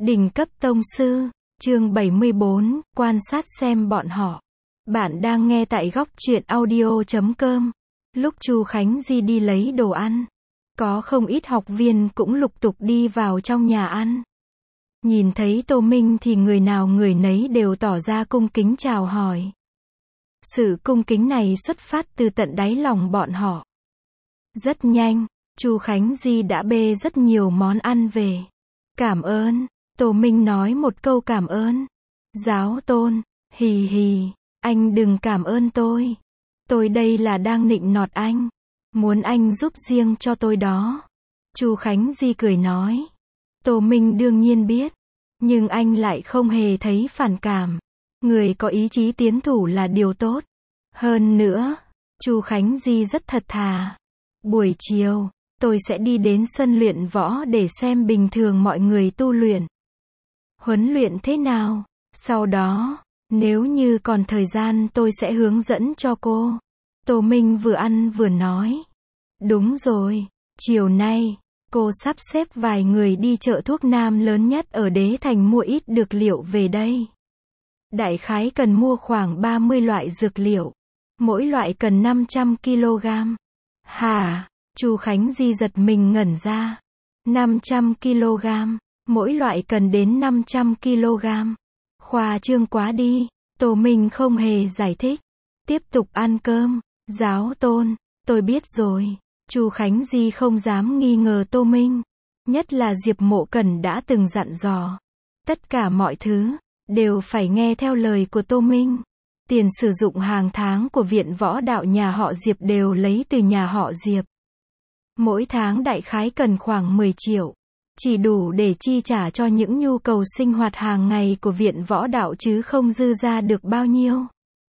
Đỉnh cấp tông sư, chương 74, quan sát xem bọn họ. Bạn đang nghe tại góc truyện audio.com. Lúc Chu Khánh Di đi lấy đồ ăn, có không ít học viên cũng lục tục đi vào trong nhà ăn. Nhìn thấy Tô Minh thì người nào người nấy đều tỏ ra cung kính chào hỏi. Sự cung kính này xuất phát từ tận đáy lòng bọn họ. Rất nhanh, Chu Khánh Di đã bê rất nhiều món ăn về. Cảm ơn. Tô Minh nói một câu cảm ơn. Giáo Tôn, hì hì, anh đừng cảm ơn tôi. Tôi đây là đang nịnh nọt anh. Muốn anh giúp riêng cho tôi đó. Chu Khánh Di cười nói. Tô Minh đương nhiên biết. Nhưng anh lại không hề thấy phản cảm. Người có ý chí tiến thủ là điều tốt. Hơn nữa, Chu Khánh Di rất thật thà. Buổi chiều, tôi sẽ đi đến sân luyện võ để xem bình thường mọi người tu luyện. Huấn luyện thế nào? Sau đó, nếu như còn thời gian tôi sẽ hướng dẫn cho cô. Tô Minh vừa ăn vừa nói. Đúng rồi, chiều nay, cô sắp xếp vài người đi chợ thuốc nam lớn nhất ở Đế Thành mua ít dược liệu về đây. Đại khái cần mua khoảng 30 loại dược liệu. Mỗi loại cần 500 kg. Hả? Chu Khánh Di giật mình ngẩn ra. 500 kg. Mỗi loại cần đến 500 kg. Khoa trương quá đi. Tô Minh không hề giải thích. Tiếp tục ăn cơm. Giáo Tôn, tôi biết rồi. Chu Khánh Di không dám nghi ngờ Tô Minh. Nhất là Diệp Mộ Cẩn đã từng dặn dò. Tất cả mọi thứ đều phải nghe theo lời của Tô Minh. Tiền sử dụng hàng tháng của viện võ đạo nhà họ Diệp đều lấy từ nhà họ Diệp. Mỗi tháng đại khái cần khoảng 10 triệu. Chỉ đủ để chi trả cho những nhu cầu sinh hoạt hàng ngày của viện võ đạo chứ không dư ra được bao nhiêu.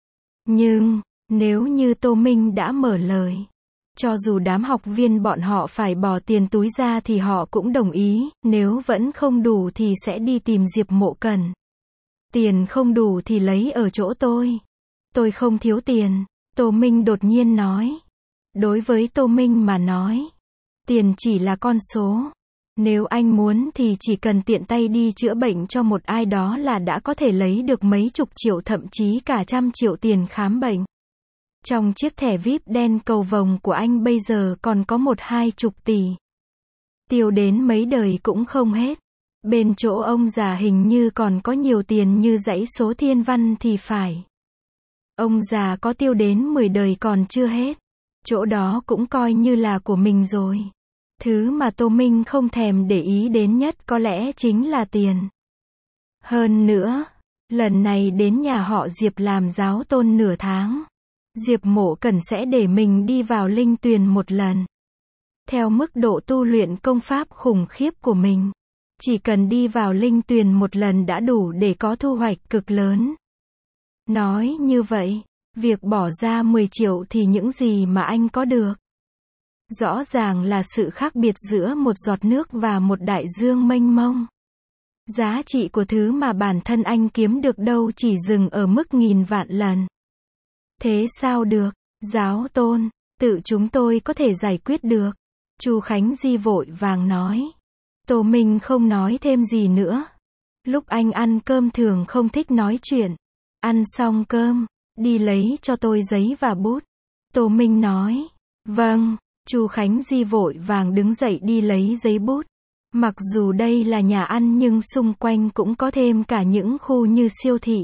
Nhưng, nếu như Tô Minh đã mở lời, cho dù đám học viên bọn họ phải bỏ tiền túi ra thì họ cũng đồng ý, nếu vẫn không đủ thì sẽ đi tìm Diệp Mộ Cẩn. Tiền không đủ thì lấy ở chỗ tôi. Tôi không thiếu tiền, Tô Minh đột nhiên nói. Đối với Tô Minh mà nói, tiền chỉ là con số. Nếu anh muốn thì chỉ cần tiện tay đi chữa bệnh cho một ai đó là đã có thể lấy được mấy chục triệu thậm chí cả 100 triệu tiền khám bệnh. Trong chiếc thẻ VIP đen cầu vồng của anh bây giờ còn có 1-20 tỷ. Tiêu đến mấy đời cũng không hết. Bên chỗ ông già hình như còn có nhiều tiền như dãy số thiên văn thì phải. Ông già có tiêu đến 10 đời còn chưa hết. Chỗ đó cũng coi như là của mình rồi. Thứ mà Tô Minh không thèm để ý đến nhất có lẽ chính là tiền. Hơn nữa, lần này đến nhà họ Diệp làm giáo tôn nửa tháng. Diệp Mộ Cẩn sẽ để mình đi vào linh tuyền một lần. Theo mức độ tu luyện công pháp khủng khiếp của mình, chỉ cần đi vào linh tuyền một lần đã đủ để có thu hoạch cực lớn. Nói như vậy, việc bỏ ra 10 triệu thì những gì mà anh có được? Rõ ràng là sự khác biệt giữa một giọt nước và một đại dương mênh mông. Giá trị của thứ mà bản thân anh kiếm được đâu chỉ dừng ở mức 1000 vạn lần. Thế sao được, giáo tôn, tự chúng tôi có thể giải quyết được. Chu Khánh Di vội vàng nói. Tô Minh không nói thêm gì nữa. Lúc anh ăn cơm thường không thích nói chuyện. Ăn xong cơm, đi lấy cho tôi giấy và bút. Tô Minh nói. Vâng. Chu Khánh Di vội vàng đứng dậy đi lấy giấy bút. Mặc dù đây là nhà ăn nhưng xung quanh cũng có thêm cả những khu như siêu thị.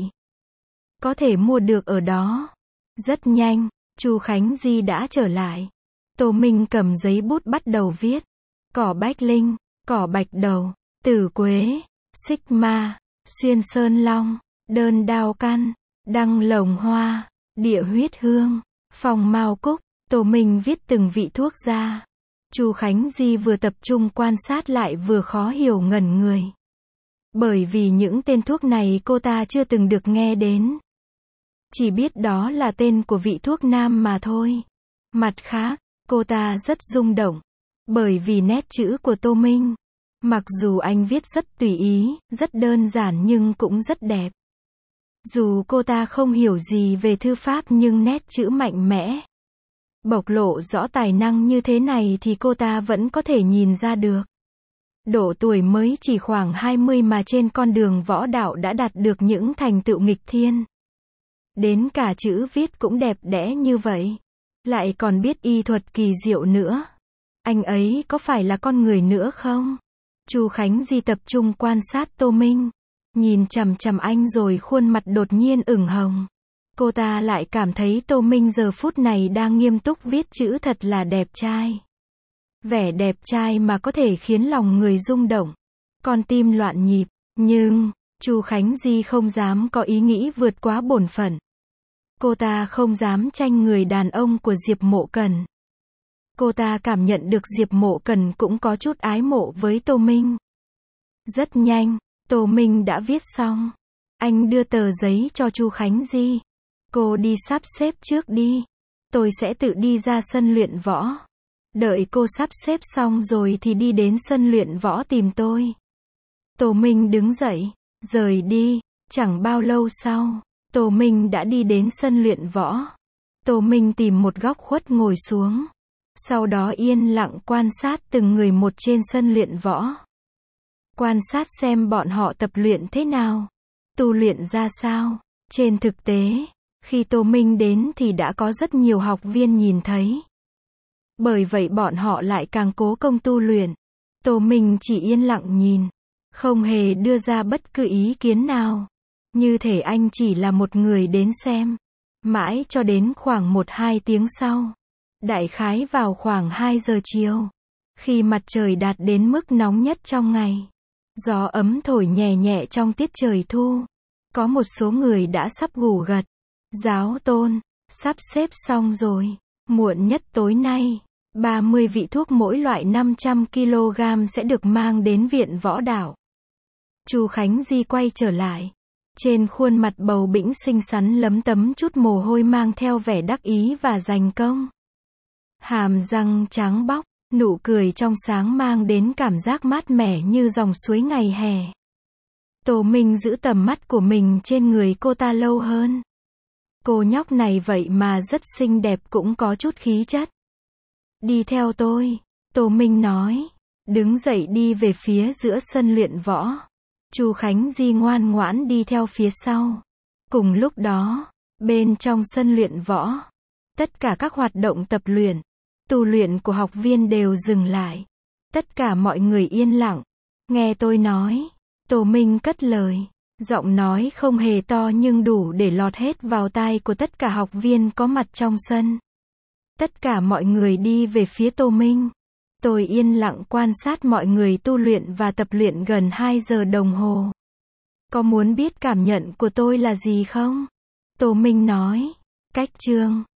Có thể mua được ở đó. Rất nhanh, Chu Khánh Di đã trở lại. Tô Minh cầm giấy bút bắt đầu viết. Cỏ bách linh, cỏ bạch đầu, tử quế, xích ma, xuyên sơn long, đơn đao căn, đăng lồng hoa, địa huyết hương, phòng mao cúc. Tô Minh viết từng vị thuốc ra. Chu Khánh Di vừa tập trung quan sát lại vừa khó hiểu ngẩn người. Bởi vì những tên thuốc này cô ta chưa từng được nghe đến. Chỉ biết đó là tên của vị thuốc nam mà thôi. Mặt khác, cô ta rất rung động. Bởi vì nét chữ của Tô Minh. Mặc dù anh viết rất tùy ý, rất đơn giản nhưng cũng rất đẹp. Dù cô ta không hiểu gì về thư pháp nhưng nét chữ mạnh mẽ, bộc lộ rõ tài năng như thế này thì cô ta vẫn có thể nhìn ra được. Độ tuổi mới chỉ khoảng 20 mà trên con đường võ đạo đã đạt được những thành tựu nghịch thiên. Đến cả chữ viết cũng đẹp đẽ như vậy. Lại còn biết y thuật kỳ diệu nữa. Anh ấy có phải là con người nữa không? Chu Khánh Di tập trung quan sát Tô Minh. Nhìn chằm chằm anh rồi khuôn mặt đột nhiên ửng hồng. Cô ta lại cảm thấy Tô Minh giờ phút này đang nghiêm túc viết chữ thật là đẹp trai. Vẻ đẹp trai mà có thể khiến lòng người rung động. Con tim loạn nhịp. Nhưng, Chu Khánh Di không dám có ý nghĩ vượt quá bổn phận. Cô ta không dám tranh người đàn ông của Diệp Mộ Cần. Cô ta cảm nhận được Diệp Mộ Cần cũng có chút ái mộ với Tô Minh. Rất nhanh, Tô Minh đã viết xong. Anh đưa tờ giấy cho Chu Khánh Di. Cô đi sắp xếp trước đi. Tôi sẽ tự đi ra sân luyện võ. Đợi cô sắp xếp xong rồi thì đi đến sân luyện võ tìm tôi. Tô Minh đứng dậy, rời đi. Chẳng bao lâu sau, Tô Minh đã đi đến sân luyện võ. Tô Minh tìm một góc khuất ngồi xuống. Sau đó yên lặng quan sát từng người một trên sân luyện võ. Quan sát xem bọn họ tập luyện thế nào, tu luyện ra sao. Trên thực tế, khi Tô Minh đến thì đã có rất nhiều học viên nhìn thấy. Bởi vậy bọn họ lại càng cố công tu luyện. Tô Minh chỉ yên lặng nhìn, không hề đưa ra bất cứ ý kiến nào. Như thể anh chỉ là một người đến xem. Mãi cho đến khoảng 1-2 tiếng sau. Đại khái vào khoảng 2 giờ chiều. Khi mặt trời đạt đến mức nóng nhất trong ngày. Gió ấm thổi nhẹ nhẹ trong tiết trời thu. Có một số người đã sắp ngủ gật. Giáo tôn, sắp xếp xong rồi. Muộn nhất tối nay, 30 vị thuốc mỗi loại 500 kg sẽ được mang đến viện võ đạo. Chu Khánh Di quay trở lại. Trên khuôn mặt bầu bĩnh xinh xắn lấm tấm chút mồ hôi mang theo vẻ đắc ý và giành công. Hàm răng trắng bóc, nụ cười trong sáng mang đến cảm giác mát mẻ như dòng suối ngày hè. Tô Minh giữ tầm mắt của mình trên người cô ta lâu hơn. Cô nhóc này vậy mà rất xinh đẹp cũng có chút khí chất. Đi theo tôi, Tô Minh nói. Đứng dậy đi về phía giữa sân luyện võ. Chu Khánh Di ngoan ngoãn đi theo phía sau. Cùng lúc đó, bên trong sân luyện võ, tất cả các hoạt động tập luyện, tu luyện của học viên đều dừng lại. Tất cả mọi người yên lặng. Nghe tôi nói. Tô Minh cất lời. Giọng nói không hề to nhưng đủ để lọt hết vào tai của tất cả học viên có mặt trong sân. Tất cả mọi người đi về phía Tô Minh. Tôi yên lặng quan sát mọi người tu luyện và tập luyện gần 2 giờ đồng hồ. Có muốn biết cảm nhận của tôi là gì không? Tô Minh nói. Cách chương